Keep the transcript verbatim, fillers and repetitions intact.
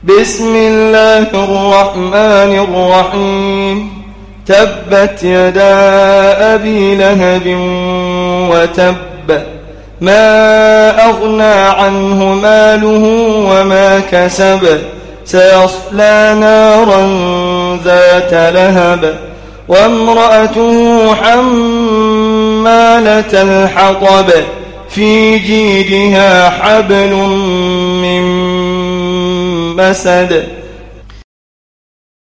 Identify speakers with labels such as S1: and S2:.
S1: بسم الله الرحمن الرحيم تبت يدا أبي لهب وتب ما أغنى عنه ماله وما كسب سيصلى نارا ذات لهب وامرأته حمالة الحطب في جيدها حبل من مسد